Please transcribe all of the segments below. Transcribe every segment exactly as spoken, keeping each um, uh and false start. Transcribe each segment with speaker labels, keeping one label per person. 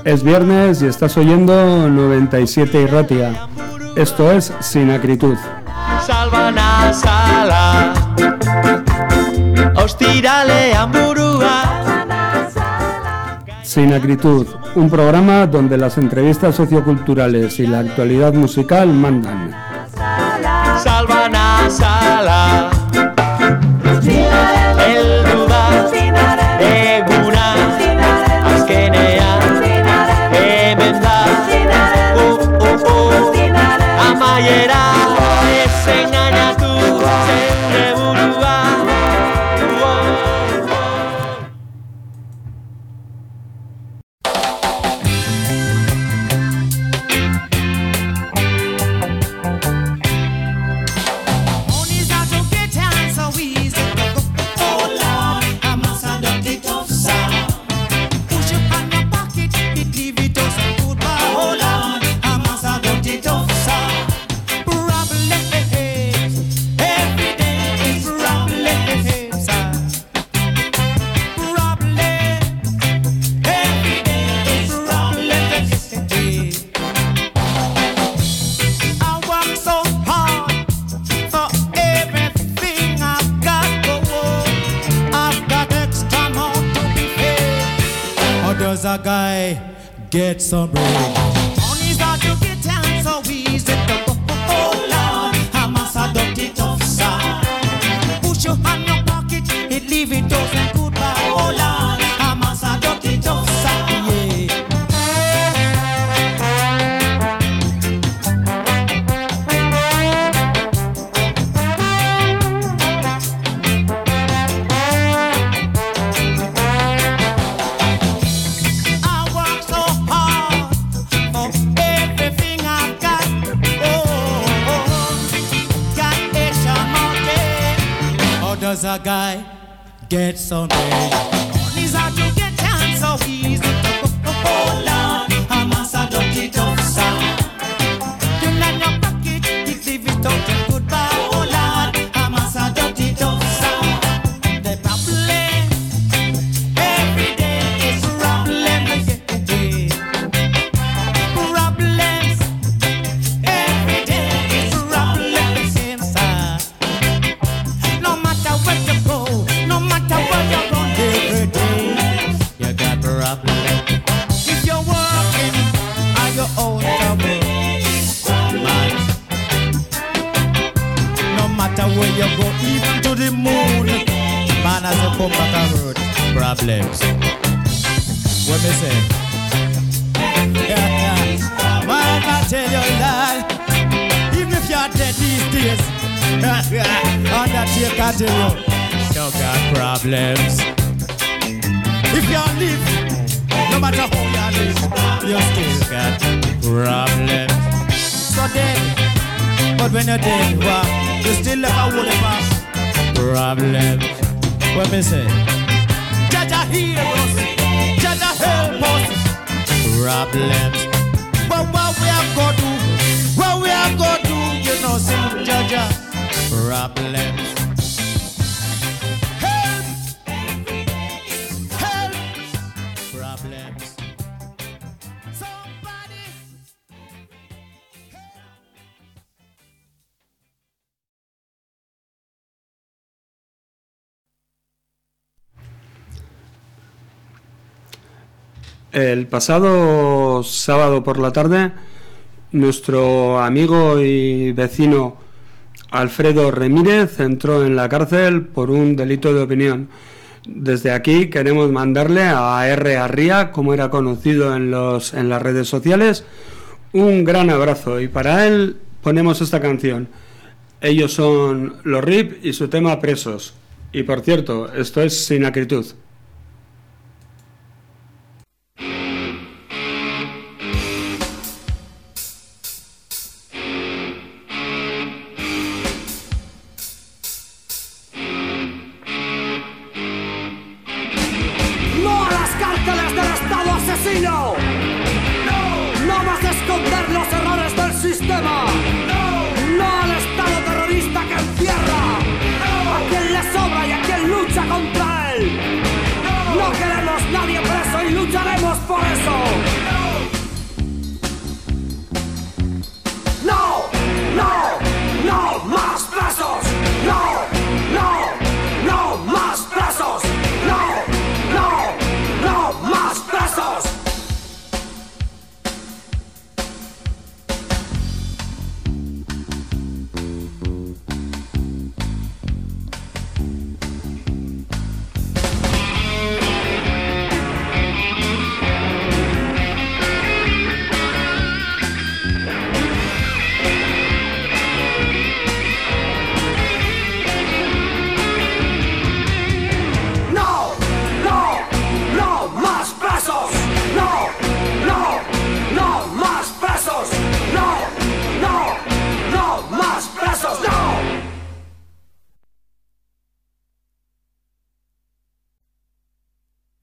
Speaker 1: Es viernes y estás oyendo noventa y siete Irratia. Esto es Sin Acritud.
Speaker 2: Salvana sala Ostiralean burua.
Speaker 1: Sin Acritud, un programa donde las entrevistas socioculturales y la actualidad musical mandan.
Speaker 2: Salvana sala Elduda Eguna Azkenea Hemen da Uh, uh, uh Amaiera Ez engainatu Zeure burua
Speaker 3: A guy get some break. Money start to get down so easy to go. Oh Lord, I must have done it tough, sir. Push your hand in your pocket, it leave it tough and goodbye. Oh Lord, I must have done it tough, sir. Yeah. Does a guy get some break? Money's hard to get and so easy to go. Oh Lord, I must have done it tough, sir. You let your pocket, you leave it out and goodbye. Oh Lord, I must have done it tough, sir. The problem every day is problems. Problems every day is problems, sir. No matter where you go, no matter where you run, every day you got problems. If you're working on your own trouble, man, no matter where you go, even to the moon, man has to come back and road. Problems. What me say? Yeah, yeah. Man, I tell you that even if you're dead these days, Undertaker tell you, you got problems. If you live, no matter how you live, you still got problems. So dead, but when you're dead, well, you still have a whole heap of problems. What me say? Jaja heal us, Jaja help us. Problems. But what we are going to do, what we are going to do, you know, say Jaja. Problems. Help! Help! Problems. Somebody!
Speaker 1: El pasado sábado por la tarde, nuestro amigo y vecino Alfredo Remírez entró en la cárcel por un delito de opinión. Desde aquí queremos mandarle a R. Arria, como era conocido en, los, en las redes sociales, un gran abrazo. Y para él ponemos esta canción. Ellos son los R I P y su tema Presos. Y por cierto, esto es Sin Acritud.
Speaker 4: No, no vas a esconder los errores del sistema. No, no al Estado terrorista que encierra a quien le sobra y a quien lucha contra él.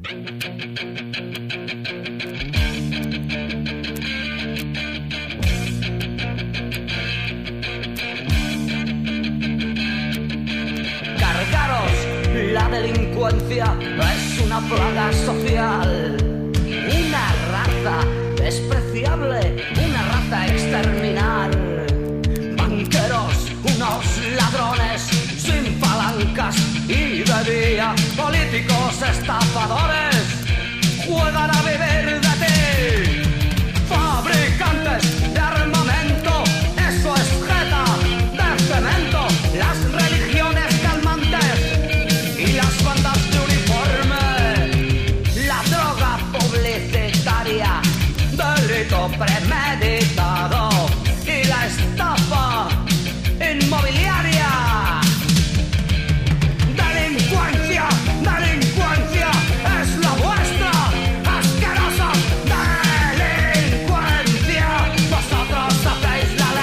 Speaker 4: La delincuencia es una plaga social, una raza despreciable, una raza a exterminar. Banqueros, unos ladrones sin palancas y de día, políticos estafadores juegan a vivir de ti. Fabricantes de armamento, eso es jeta de cemento, las religiones calmantes y las bandas de uniforme, la droga publicitaria, delito premeditado y la estafa inmobiliaria. Delincuencia, delincuencia, es la vuestra, asquerosa delincuencia. Vosotros hacéis la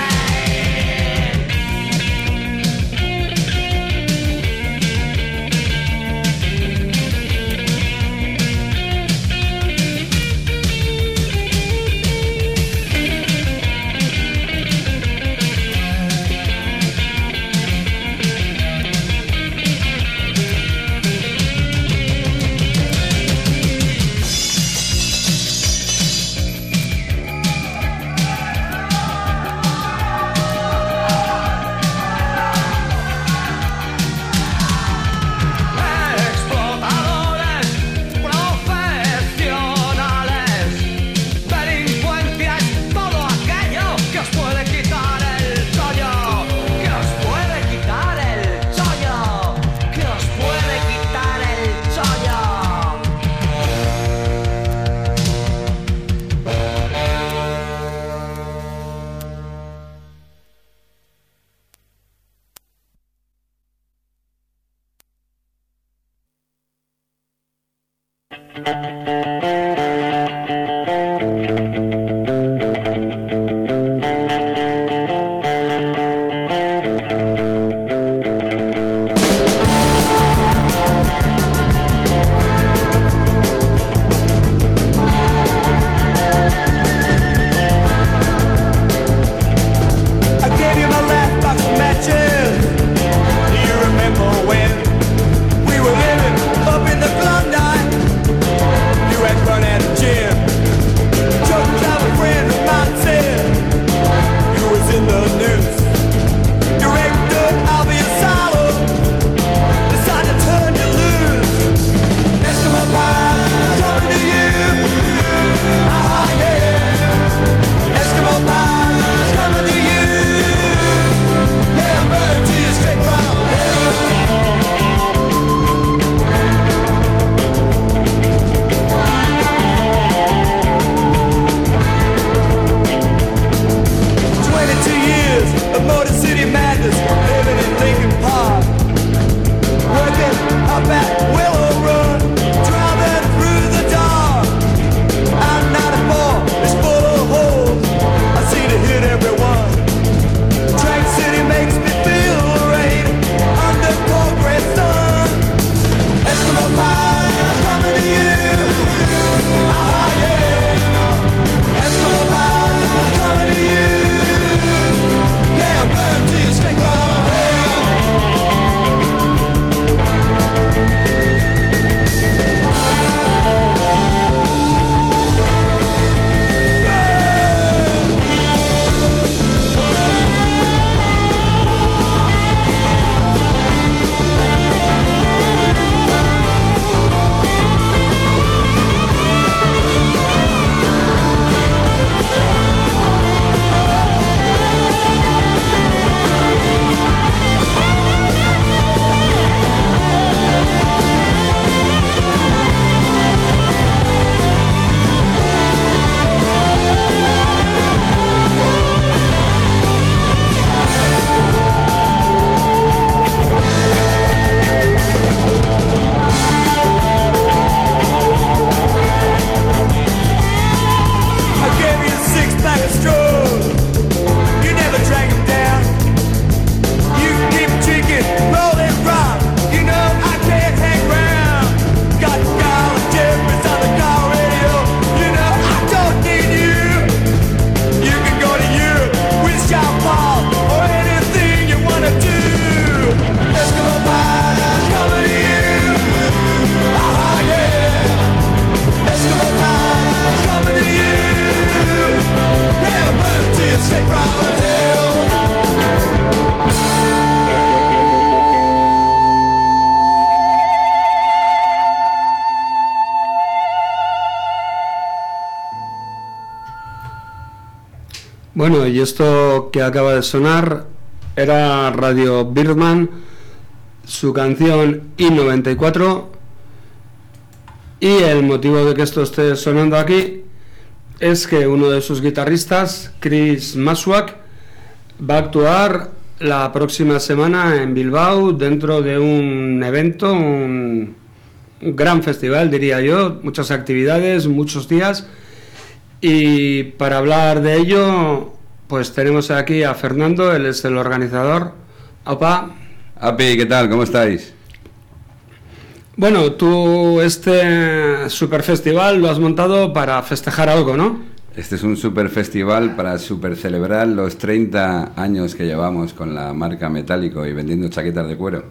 Speaker 1: Bueno, y esto que acaba de sonar era Radio Birdman, su canción I noventa y cuatro, y el motivo de que esto esté sonando aquí es que uno de sus guitarristas, Chris Maswak, va a actuar la próxima semana en Bilbao dentro de un evento, un, un gran festival, diría yo, muchas actividades, muchos días. Y para hablar de ello, pues tenemos aquí a Fernando, él es el organizador. Opa.
Speaker 5: Api, ¿qué tal? ¿Cómo estáis?
Speaker 1: Bueno, tú este super festival lo has montado para festejar algo, ¿no?
Speaker 5: Este es un super festival para super celebrar los treinta años que llevamos con la marca Metálico y vendiendo chaquetas de cuero.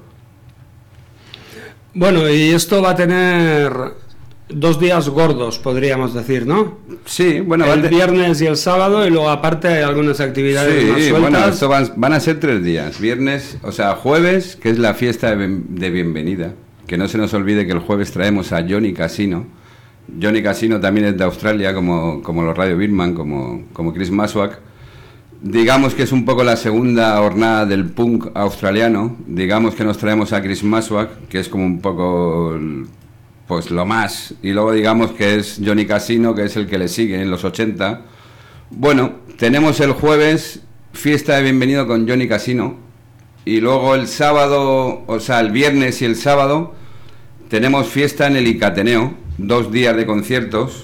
Speaker 1: Bueno, y esto va a tener dos días gordos, podríamos decir, ¿no?
Speaker 5: Sí, bueno...
Speaker 1: El
Speaker 5: de...
Speaker 1: viernes y el sábado, y luego aparte hay algunas actividades
Speaker 5: sí,
Speaker 1: más sueltas.
Speaker 5: Bueno, esto van, van a ser tres días. Viernes, o sea, jueves, que es la fiesta de, de bienvenida. Que no se nos olvide que el jueves traemos a Johnny Casino. Johnny Casino también es de Australia, como, como los Radio Birdman, como, como Chris Maswak. Digamos que es un poco la segunda jornada del punk australiano. Digamos que nos traemos a Chris Maswak, que es como un poco pues lo más. Y luego digamos que es Johnny Casino, que es el que le sigue en los ochenta. Bueno, tenemos el jueves fiesta de bienvenido con Johnny Casino. Y luego el sábado, o sea, el viernes y el sábado, tenemos fiesta en el Icateneo, dos días de conciertos,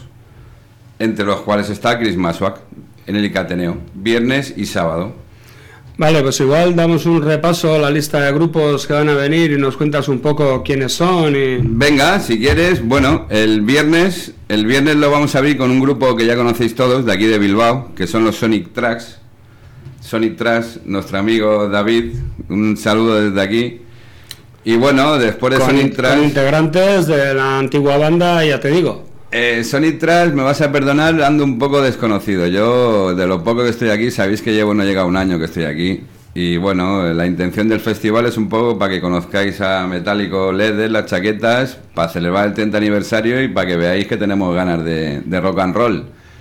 Speaker 5: entre los cuales está Chris Maswak, en el Icateneo, viernes y sábado.
Speaker 1: Vale, pues igual damos un repaso a la lista de grupos que van a venir y nos cuentas un poco quiénes son y...
Speaker 5: Venga, si quieres, bueno, el viernes, el viernes lo vamos a abrir con un grupo que ya conocéis todos, de aquí de Bilbao, que son los Sonic Tracks. Sonic Tracks, nuestro amigo David, un saludo desde aquí. Y bueno, después de
Speaker 1: con,
Speaker 5: Sonic Tracks...
Speaker 1: Con integrantes de la antigua banda, ya te digo.
Speaker 5: Eh, Sonic Tracks, me vas a perdonar, ando un poco desconocido. Yo, de lo poco que estoy aquí, sabéis que llevo, no llega un año que estoy aquí. Y bueno, la intención del festival es un poco para que conozcáis a Metálico Leather, las chaquetas, para celebrar el treinta aniversario y para que veáis que tenemos ganas de, de rock and roll.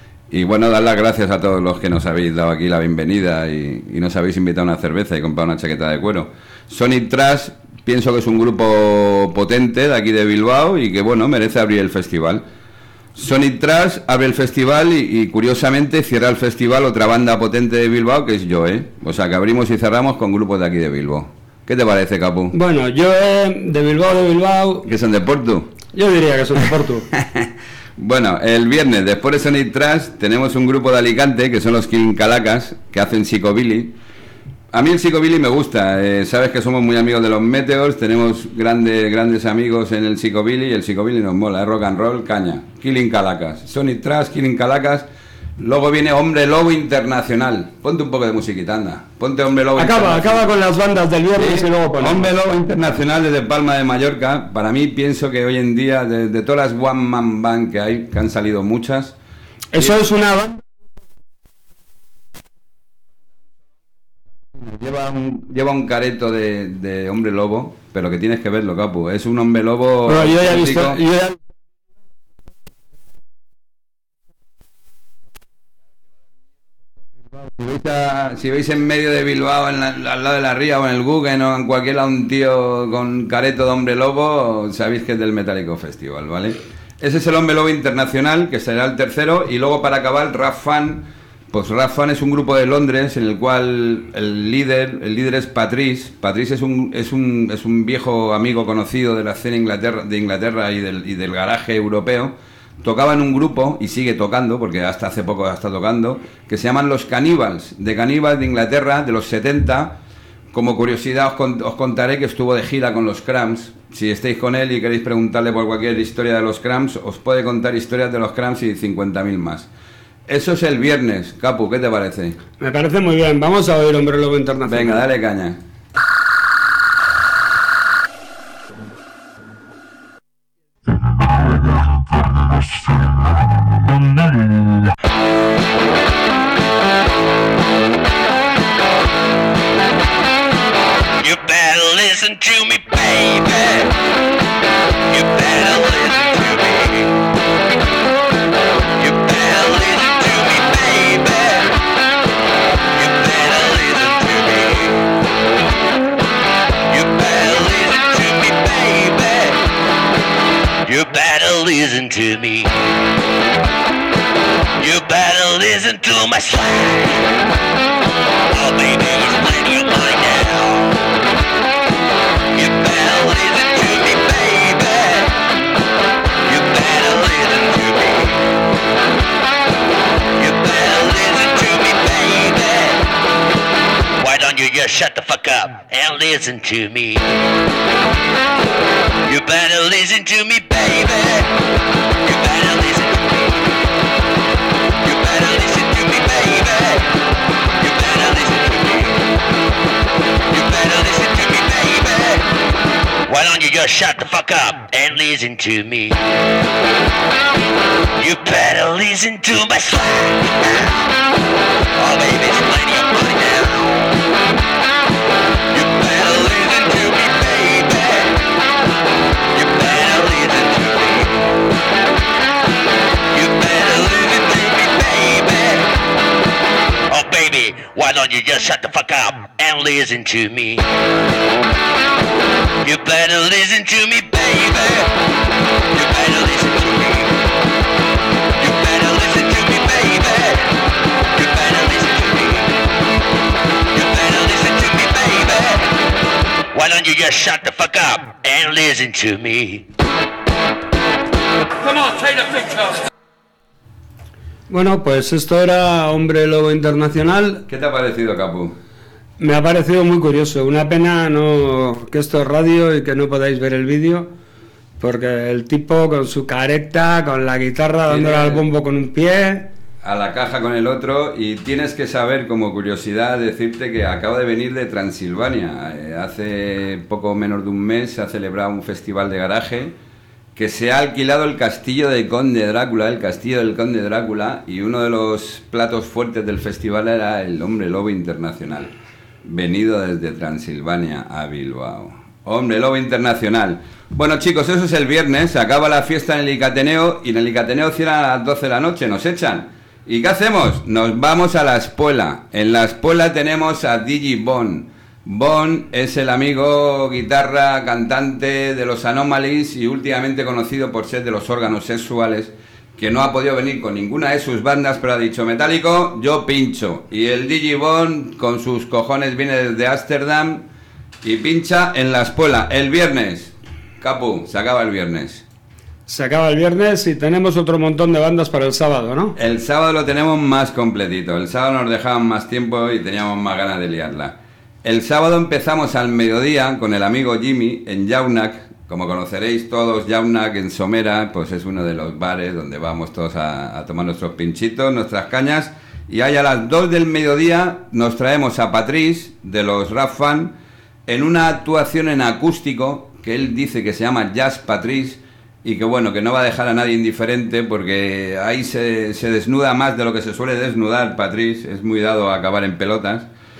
Speaker 5: Y bueno, dar las gracias a todos los que nos habéis dado aquí la bienvenida y, y nos habéis invitado a una cerveza y comprado una chaqueta de cuero. Sonic Tracks, pienso que es un grupo potente de aquí de Bilbao y que bueno, merece abrir el festival. Sonic Tracks abre el festival y, y curiosamente cierra el festival otra banda potente de Bilbao que es Joe. O sea que abrimos y cerramos con grupos de aquí de Bilbao. ¿Qué te parece, Capu?
Speaker 1: Bueno, Joe de Bilbao de Bilbao...
Speaker 5: ¿Que son de Porto?
Speaker 1: Yo diría que son de Porto.
Speaker 5: Bueno, el viernes, después de Sonic Tracks, tenemos un grupo de Alicante, que son los Killing Calacas, que hacen Psychobilly. A mí el Psychobilly me gusta, eh, sabes que somos muy amigos de los Meteors, tenemos grandes grandes amigos en el Psychobilly, y el Psychobilly nos mola, es rock and roll, caña. Killing Calacas, Sonic Tracks, Killing Calacas. Luego viene Hombre Lobo Internacional. Ponte un poco de musiquita, anda. Ponte Hombre Lobo
Speaker 1: Acaba, acaba con las bandas del viernes
Speaker 5: sí,
Speaker 1: y luego ponemos.
Speaker 5: Hombre Lobo Internacional desde Palma de Mallorca. Para mí pienso que hoy en día, de, de todas las One Man Band que hay, que han salido muchas...
Speaker 1: Eso
Speaker 5: y...
Speaker 1: es una banda...
Speaker 5: Lleva un, lleva un careto de, de Hombre Lobo, pero que tienes que verlo, Capu. Es un Hombre Lobo...
Speaker 1: Bueno, yo ya he visto... Yo ya...
Speaker 5: Si veis, a, si veis en medio de Bilbao, en la, al lado de la ría o en el Guggen o en cualquier lado un tío con careto de Hombre Lobo, sabéis que es del Metálico Festival, ¿vale? Ese es el Hombre Lobo Internacional, que será el tercero, y luego para acabar, Rap Fan. Pues Rap Fan es un grupo de Londres en el cual el líder, el líder es Patrice. Patrice es un, es un, es un viejo amigo conocido de la escena Inglaterra, de Inglaterra y del, y del garaje europeo. Tocaba en un grupo, y sigue tocando, porque hasta hace poco está tocando, que se llaman los Cannibals, de Cannibals de Inglaterra, de los setenta. Como curiosidad os, con, os contaré que estuvo de gira con los Cramps. Si estáis con él y queréis preguntarle por cualquier historia de los Cramps, os puede contar historias de los Cramps y cincuenta mil más. Eso es el viernes. Capu, ¿qué te parece?
Speaker 1: Me parece muy bien, vamos a oír Hombre Lobo Internacional.
Speaker 5: Venga, dale caña.
Speaker 6: You better listen to me, baby. You better listen to me. You better listen to me, baby. listen to me. You better listen to my slang. Oh baby, it's plenty of mine now. You better listen to me, baby. You better listen to me. You better listen to me, baby. Why don't you just shut the fuck up and listen to me? You better listen to me, baby. You better listen to me. You better listen to me, baby. You better listen to me. You better listen to me, baby. Why don't you just shut the fuck up and listen to me? You better listen to my slang. Oh baby, it's plenty of money now. You better listen to me, baby. You better listen to me. You better listen to me, baby. Oh baby, why don't you just shut the fuck up and listen to me? You better listen to me, baby. You better listen to me. You better listen to me, baby. You better listen to me. You better listen to me, baby. Why don't you just shut the fuck up and listen to me? Come on, take the picture.
Speaker 1: Bueno, pues esto era Hombre Lobo Internacional.
Speaker 5: ¿Qué te ha parecido, Capu?
Speaker 1: Me ha parecido muy curioso. Una pena no que esto es radio y que no podáis ver el vídeo, porque el tipo con su careta, con la guitarra, dándole al bombo con un pie,
Speaker 5: a la caja con el otro, y tienes que saber, como curiosidad, decirte que acabo de venir de Transilvania. Eh, hace poco menos de un mes se ha celebrado un festival de garaje que se ha alquilado el castillo del Conde Drácula, el castillo del Conde Drácula, y uno de los platos fuertes del festival era el Hombre Lobo Internacional, venido desde Transilvania a Bilbao. Hombre Lobo Internacional. Bueno, chicos, eso es el viernes, se acaba la fiesta en el Icateneo, y en el Icateneo cierran a las doce de la noche, nos echan. ¿Y qué hacemos? Nos vamos a la Espuela. En la Espuela tenemos a Digi Bon. Bon es el amigo guitarra, cantante de los Anomalies y últimamente conocido por ser de los Órganos Sexuales, que no ha podido venir con ninguna de sus bandas, pero ha dicho: Metálico, yo pincho. Y el Digi Bon, con sus cojones, viene desde Ámsterdam y pincha en la Espuela el viernes. Capu, se acaba el viernes.
Speaker 1: Se acaba el viernes y tenemos otro montón de bandas para el sábado, ¿no?
Speaker 5: El sábado lo tenemos más completito. El sábado nos dejaban más tiempo y teníamos más ganas de liarla. El sábado empezamos al mediodía con el amigo Jimmy en Jaunak. Como conoceréis todos, Jaunak en Somera, pues es uno de los bares donde vamos todos a, a tomar nuestros pinchitos, nuestras cañas. Y ahí a las dos del mediodía nos traemos a Patrice de los Rap Fan en una actuación en acústico que él dice que se llama Jazz Patrice, y que bueno, que no va a dejar a nadie indiferente, porque ahí se, se desnuda más de lo que se suele desnudar Patrice, es muy dado a acabar en pelotas.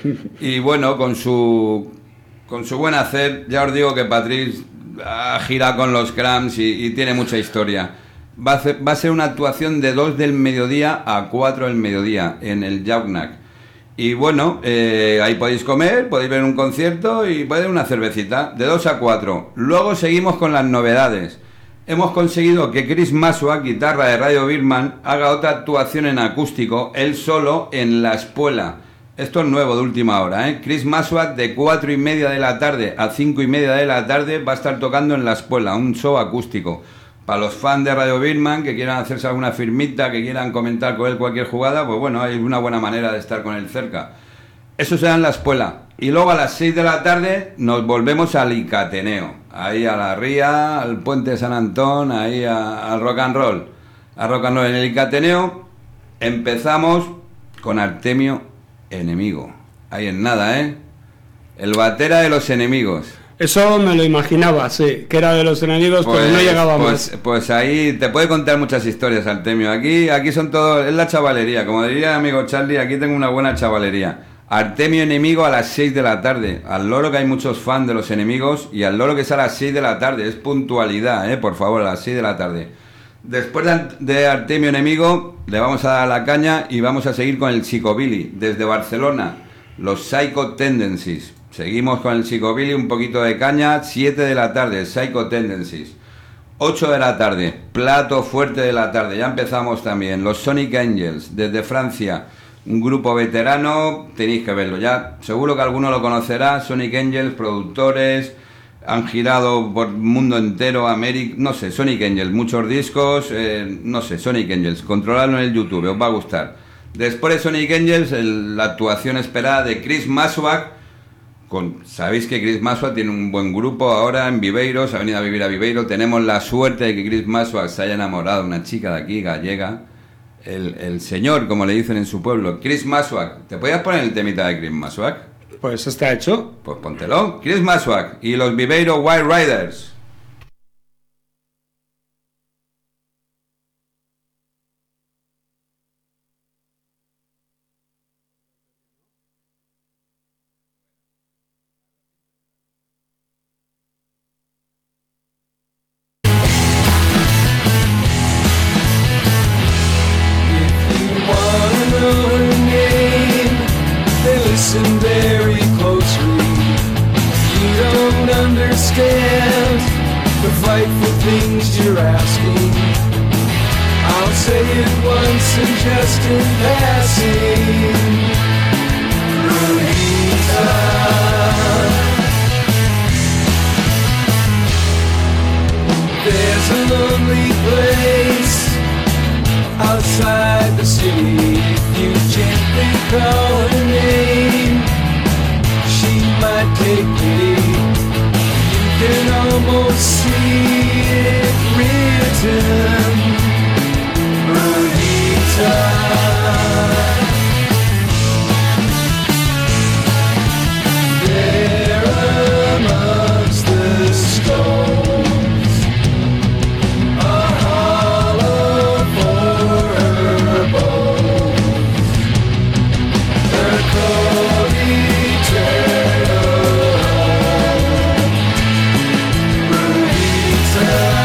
Speaker 5: Y bueno, con su con su buen hacer, ya os digo que Patrice ha girado con los Cramps y, y tiene mucha historia. Va a, hacer, va a ser una actuación de dos del mediodía a cuatro del mediodía en el Jaunak. Y bueno, eh, ahí podéis comer, podéis ver un concierto y podéis una cervecita, de dos a cuatro. Luego seguimos con las novedades. Hemos conseguido que Chris Masua, guitarra de Radio Birman, haga otra actuación en acústico, él solo, en la Espuela. Esto es nuevo, de última hora, ¿eh? Chris Masua, de cuatro y media de la tarde a cinco y media de la tarde, va a estar tocando en la Espuela, un show acústico. Para los fans de Radio Birman, que quieran hacerse alguna firmita, que quieran comentar con él cualquier jugada, pues bueno, hay una buena manera de estar con él cerca. Eso será en la Espuela. Y luego a las seis de la tarde nos volvemos al Icateneo, ahí a la Ría, al Puente de San Antón, ahí a, al rock and roll. A rock and roll en el Icateneo empezamos con Artemio Enemigo. Ahí en nada, ¿eh? El batera de los Enemigos.
Speaker 1: Eso me lo imaginaba, sí, que era de los enemigos, pues, pero no llegaba
Speaker 5: pues,
Speaker 1: más.
Speaker 5: Pues ahí te puede contar muchas historias, Artemio. Aquí, aquí son todos, es la chavalería. Como diría el amigo Charlie, aquí tengo una buena chavalería. Artemio Enemigo a las seis de la tarde. Al loro, que hay muchos fans de los Enemigos, y al loro que es a las seis de la tarde. Es puntualidad, eh, por favor, a las seis de la tarde. Después de, de Artemio Enemigo, le vamos a dar la caña y vamos a seguir con el Psychobilly. Desde Barcelona, los Psycho Tendencies. Seguimos con el Psychobilly, un poquito de caña, siete de la tarde, Psycho Tendencies. ocho de la tarde, plato fuerte de la tarde, ya empezamos también. Los Sonic Angels, desde Francia, un grupo veterano, tenéis que verlo ya. Seguro que alguno lo conocerá. Sonic Angels, productores, han girado por el mundo entero, América, no sé, Sonic Angels, muchos discos, eh, no sé, Sonic Angels, controladlo en el YouTube, os va a gustar. Después de Sonic Angels, el, la actuación esperada de Chris Maswak. Con, sabéis que Chris Maswak tiene un buen grupo ahora en Viveiro, se ha venido a vivir a Viveiro. Tenemos la suerte de que Chris Maswak se haya enamorado de una chica de aquí, gallega, el, el señor, como le dicen en su pueblo, Chris Maswak. ¿Te podías poner el temita de Chris Maswak?
Speaker 1: Pues está hecho.
Speaker 5: Pues póntelo. Chris Maswak y los Viveiro Wild Riders.
Speaker 7: Listen very closely. You don't understand the frightful things you're asking. I'll say it once and just in passing. Rosita, there's a lonely place outside the city. If you gently call her name, she might take pity. You can almost see it written. Rosita, there amongst the stones, a hollow for her bones, her cold eternal home. Rosita,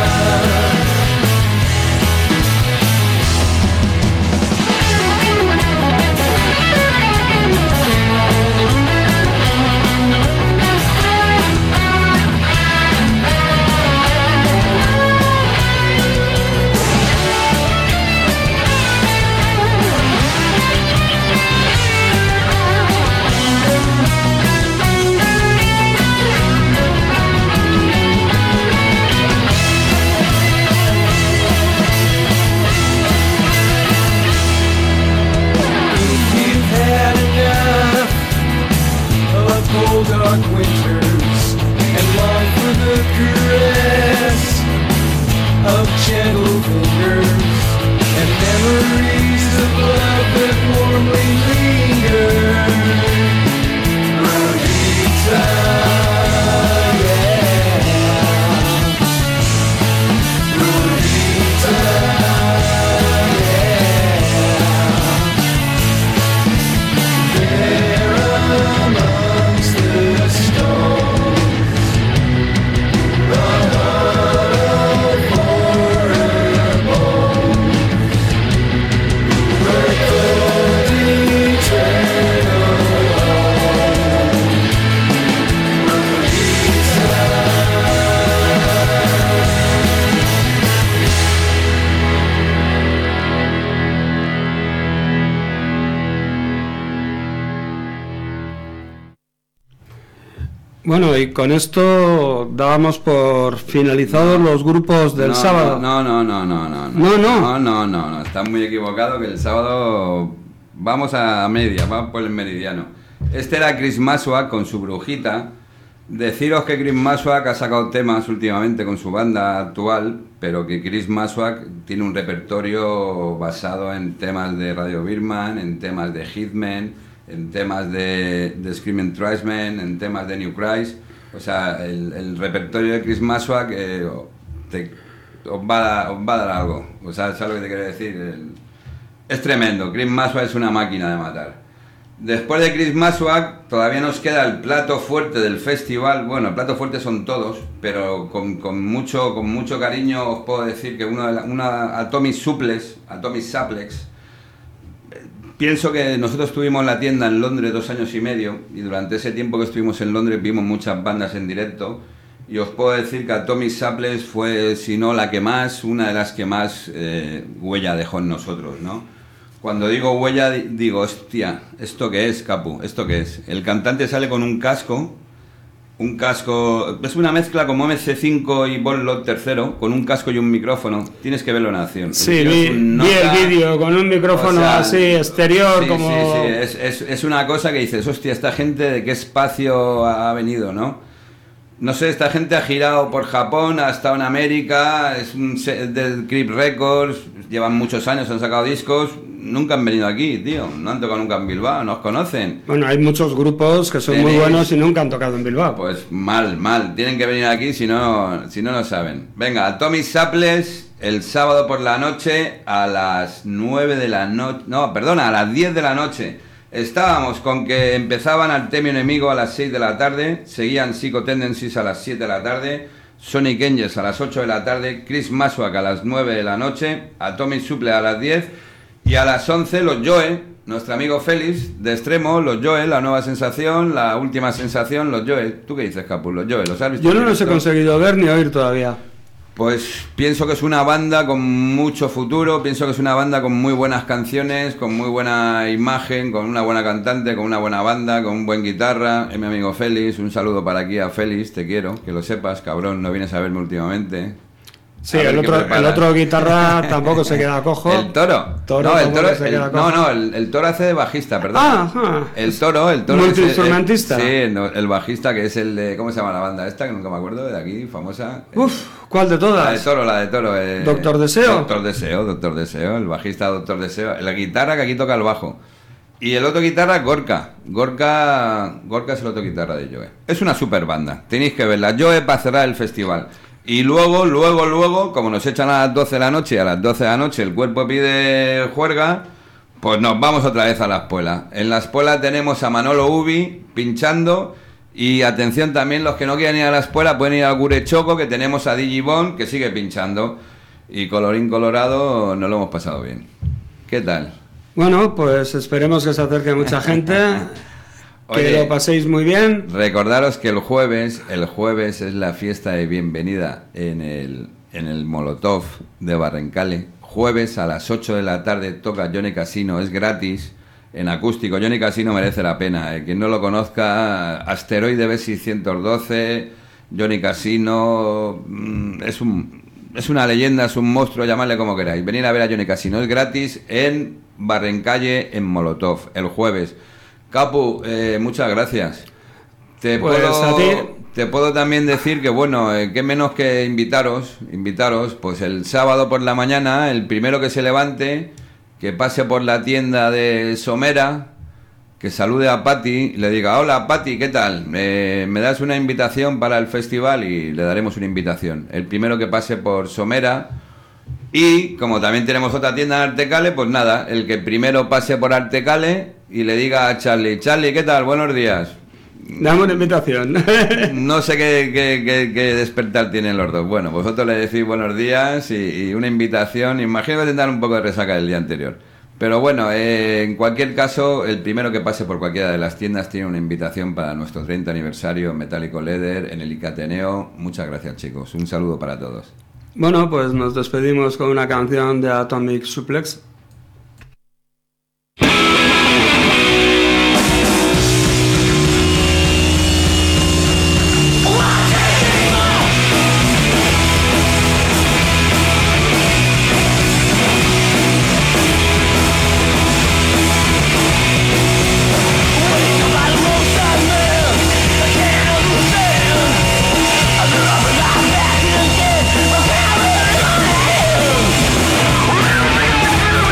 Speaker 7: cold dark winters and long for the caress of gentle fingers and memories of love that warmly linger. Rosita, yeah. Rosita, yeah. There amongst the stones, a hollow for her bones, her cold eternal home. Rosita.
Speaker 1: Bueno, y con esto dábamos por finalizados los grupos del
Speaker 5: no,
Speaker 1: sábado.
Speaker 5: No, no, no, no, no, no.
Speaker 1: No, no.
Speaker 5: No, no, no, no. Estás muy equivocado que el sábado vamos a media, vamos por el meridiano. Este era Chris Maswak con su brujita. Deciros que Chris Maswak ha sacado temas últimamente con su banda actual, pero que Chris Maswak tiene un repertorio basado en temas de Radio Birman, en temas de Hitman, en temas de, de Screaming Tribesmen, en temas de New Christ. O sea, el, el repertorio de Chris Maswak eh, te, os, va a dar, os va a dar algo. O sea, ¿sabes lo que te quiero decir? El, es tremendo. Chris Maswak es una máquina de matar. Después de Chris Maswak todavía nos queda el plato fuerte del festival. Bueno, el plato fuerte son todos, pero con, con, mucho, con mucho cariño os puedo decir que una, una Atomic Suplex, Atomic Suplex. Pienso que nosotros estuvimos en la tienda en Londres dos años y medio, y durante ese tiempo que estuvimos en Londres vimos muchas bandas en directo, y os puedo decir que Atomic Samples fue, si no la que más, una de las que más eh, huella dejó en nosotros, ¿no? Cuando digo huella, digo, hostia, ¿esto qué es, Capu? ¿Esto qué es? El cantante sale con un casco, un casco, es una mezcla como M C cinco y Bonlot tercero, con un casco y un micrófono. Tienes que verlo en acción.
Speaker 1: Sí, vi, vi el vídeo con un micrófono, o sea, así exterior,
Speaker 5: sí,
Speaker 1: como...
Speaker 5: Sí, sí, es, es, es una cosa que dices, hostia, esta gente de qué espacio ha venido, ¿no? No sé, esta gente ha girado por Japón, ha estado en América, es un del Creep Records, llevan muchos años, han sacado discos, nunca han venido aquí, tío, no han tocado nunca en Bilbao, nos conocen.
Speaker 1: Bueno, hay muchos grupos que son
Speaker 5: Tenéis...
Speaker 1: muy buenos y nunca han tocado en Bilbao.
Speaker 5: Pues mal, mal, tienen que venir aquí si no, si no lo saben. Venga, Atomic Samples, el sábado por la noche a las nueve de la noche, no, perdona, a las diez de la noche. Estábamos con que empezaban Artemio Enemigo a las seis de la tarde, seguían Psycho Tendencies a las siete de la tarde, Sonic Angels a las ocho de la tarde, Chris Maswak a las nueve de la noche, Atomic Supple a las diez y a las once los Joe, nuestro amigo Félix de Extremo, los Joe, la nueva sensación, la última sensación, los Joe. ¿Tú qué dices, Capu? Los Joe, ¿los has visto?
Speaker 1: Yo no los he conseguido ver ni oír todavía.
Speaker 5: Pues pienso que es una banda con mucho futuro, pienso que es una banda con muy buenas canciones, con muy buena imagen, con una buena cantante, con una buena banda, con un buen guitarra. Es mi amigo Félix, un saludo para aquí a Félix, te quiero, que lo sepas, cabrón, no vienes a verme últimamente.
Speaker 1: Sí, el otro, el otro guitarra tampoco se queda cojo.
Speaker 5: ¿El toro?
Speaker 1: Toro
Speaker 5: no, el toro,
Speaker 1: se
Speaker 5: el,
Speaker 1: queda cojo.
Speaker 5: no, no, el, el toro hace de bajista, perdón.
Speaker 1: Ah, ajá.
Speaker 5: El toro, el toro.
Speaker 1: Multiinstrumentista.
Speaker 5: Sí, no, el bajista que es el de, ¿cómo se llama la banda esta? Que nunca me acuerdo, de aquí, famosa.
Speaker 1: Uf, ¿cuál de todas?
Speaker 5: La de toro, la de toro. Eh,
Speaker 1: ¿Doctor Deseo?
Speaker 5: Doctor Deseo, Doctor Deseo, el bajista Doctor Deseo. La guitarra que aquí toca el bajo. Y el otro guitarra, Gorka. Gorka, Gorka es el otro guitarra de Joe. Es una super banda, tenéis que verla. Joe para cerrar el festival. Y luego, luego, luego, como nos echan a las doce de la noche y a las doce de la noche el cuerpo pide juerga, pues nos vamos otra vez a la espuela. En la espuela tenemos a Manolo Ubi pinchando y atención también, los que no quieran ir a la espuela pueden ir al Gurechoco, que tenemos a Digibon que sigue pinchando. Y colorín colorado, nos lo hemos pasado bien. ¿Qué tal?
Speaker 1: Bueno, pues esperemos que se acerque mucha gente. Que
Speaker 5: Oye,
Speaker 1: lo paséis muy bien.
Speaker 5: Recordaros que el jueves, el jueves es la fiesta de bienvenida en el, en el Molotov de Barrencale. Jueves a las ocho de la tarde toca Johnny Casino, es gratis, en acústico. Johnny Casino merece la pena. Eh. Quien no lo conozca, Asteroide B seiscientos doce, Johnny Casino, mmm, es un... Es una leyenda, es un monstruo, llamadle como queráis. Venid a ver a Johnny Casino, es gratis en Barrencalle, en Molotov, el jueves. Capu, eh, muchas gracias. Te,
Speaker 1: Pues
Speaker 5: puedo,
Speaker 1: a ti.
Speaker 5: te puedo también decir que, bueno, eh, qué menos que invitaros, invitaros, pues el sábado por la mañana, el primero que se levante, que pase por la tienda de Somera, que salude a Pati y le diga, hola Pati, ¿qué tal? Eh, ¿Me das una invitación para el festival? Y le daremos una invitación. El primero que pase por Somera. Y como también tenemos otra tienda en Artecale, pues nada, el que primero pase por Artecale y le diga a Charlie, Charlie, ¿qué tal? Buenos días.
Speaker 1: Dame una invitación.
Speaker 5: No sé qué, qué, qué, qué despertar tienen los dos. Bueno, vosotros le decís buenos días y, y una invitación. Imagino que tendrán un poco de resaca del día anterior. Pero bueno, eh, en cualquier caso, el primero que pase por cualquiera de las tiendas tiene una invitación para nuestro treinta aniversario Metálico Leather en el Icateneo. Muchas gracias, chicos. Un saludo para todos.
Speaker 1: Bueno, pues nos despedimos con una canción de Atomic Suplex.
Speaker 7: We'll be right back.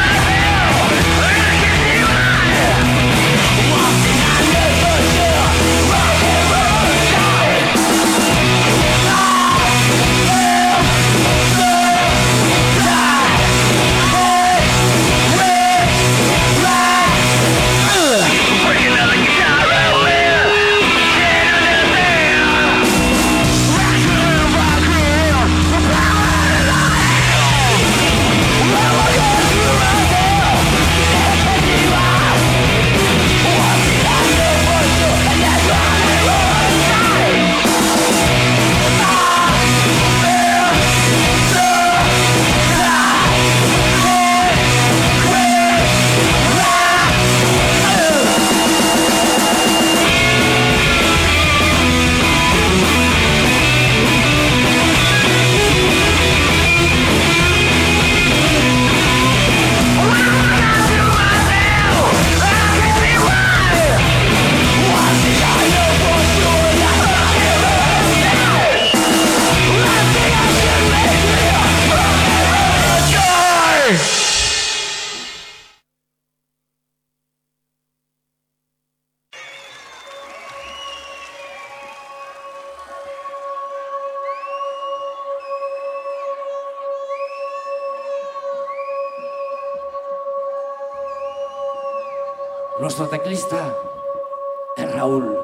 Speaker 8: Nuestro teclista es Raúl.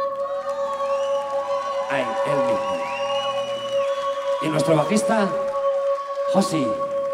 Speaker 8: Ay, él mismo. Y nuestro bajista, Josi.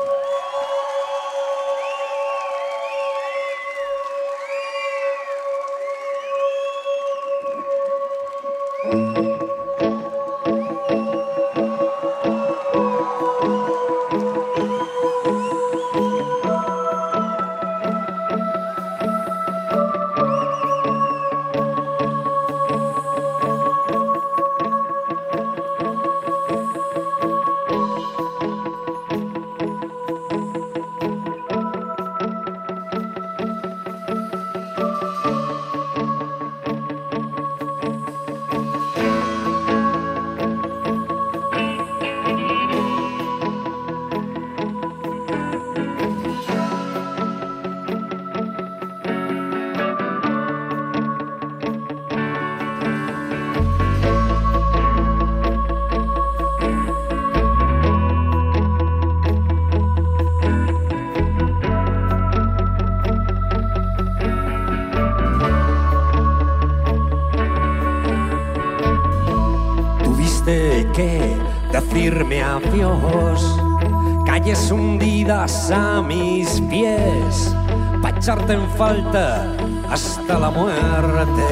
Speaker 9: Que decirme adiós, calles hundidas a mis pies, pa' echarte en falta hasta la muerte.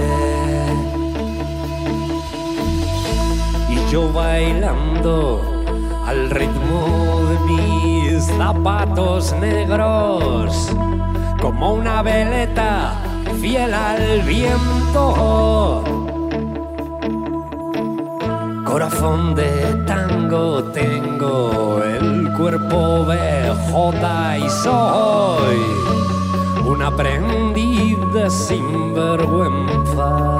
Speaker 9: Y yo bailando al ritmo de mis zapatos negros, como una veleta fiel al viento. Corazón de tango tengo, el cuerpo de jota y soy un aprendiz de sinvergüenza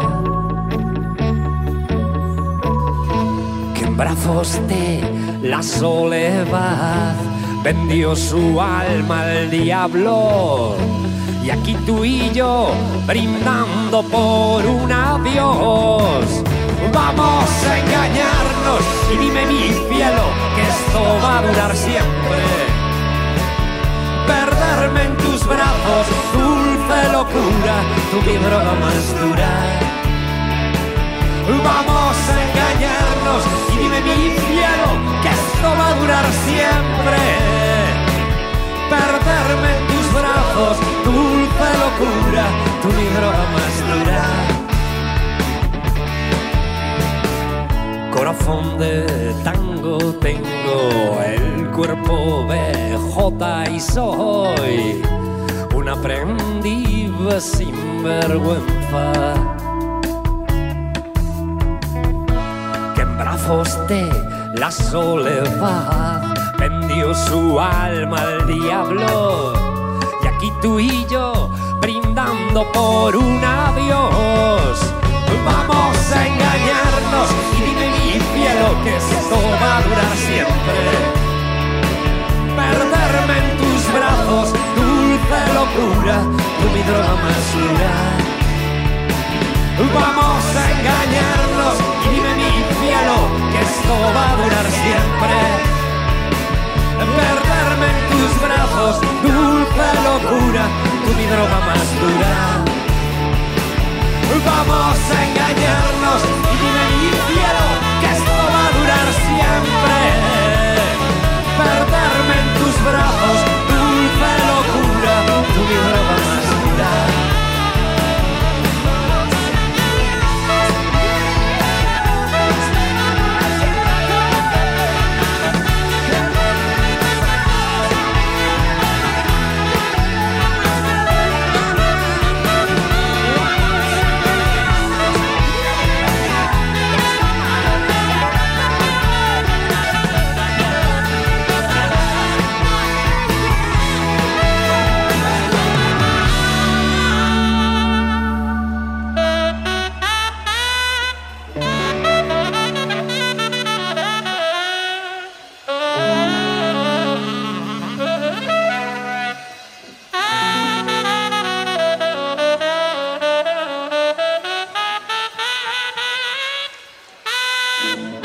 Speaker 9: que en brazos de la soledad vendió su alma al diablo. Y aquí tú y yo brindando por un adiós. Vamos a engañarnos y dime mi cielo que esto va a durar siempre. Perderme en tus brazos, dulce locura, tu mi droga más dura. Vamos a engañarnos y dime mi cielo que esto va a durar siempre. Perderme en tus brazos, dulce locura, tu mi droga más dura. Corazón de tango tengo, el cuerpo de jota y soy un aprendiz sin vergüenza que en brazos de la soledad vendió su alma al diablo. Y aquí tú y yo brindando por un adiós. Vamos a engañarnos y dime mi cielo que esto va a durar siempre. Perderme en tus brazos, dulce locura, tú mi droga más dura. Vamos a engañarnos y dime mi cielo que esto va a durar siempre. Perderme en tus brazos, dulce locura, tú mi droga más dura. Vamos a engañarnos y dime mi cielo que esto va a durar siempre. Perderme en tus brazos, dulce locura, tu mi droga más dura.
Speaker 7: Thank you.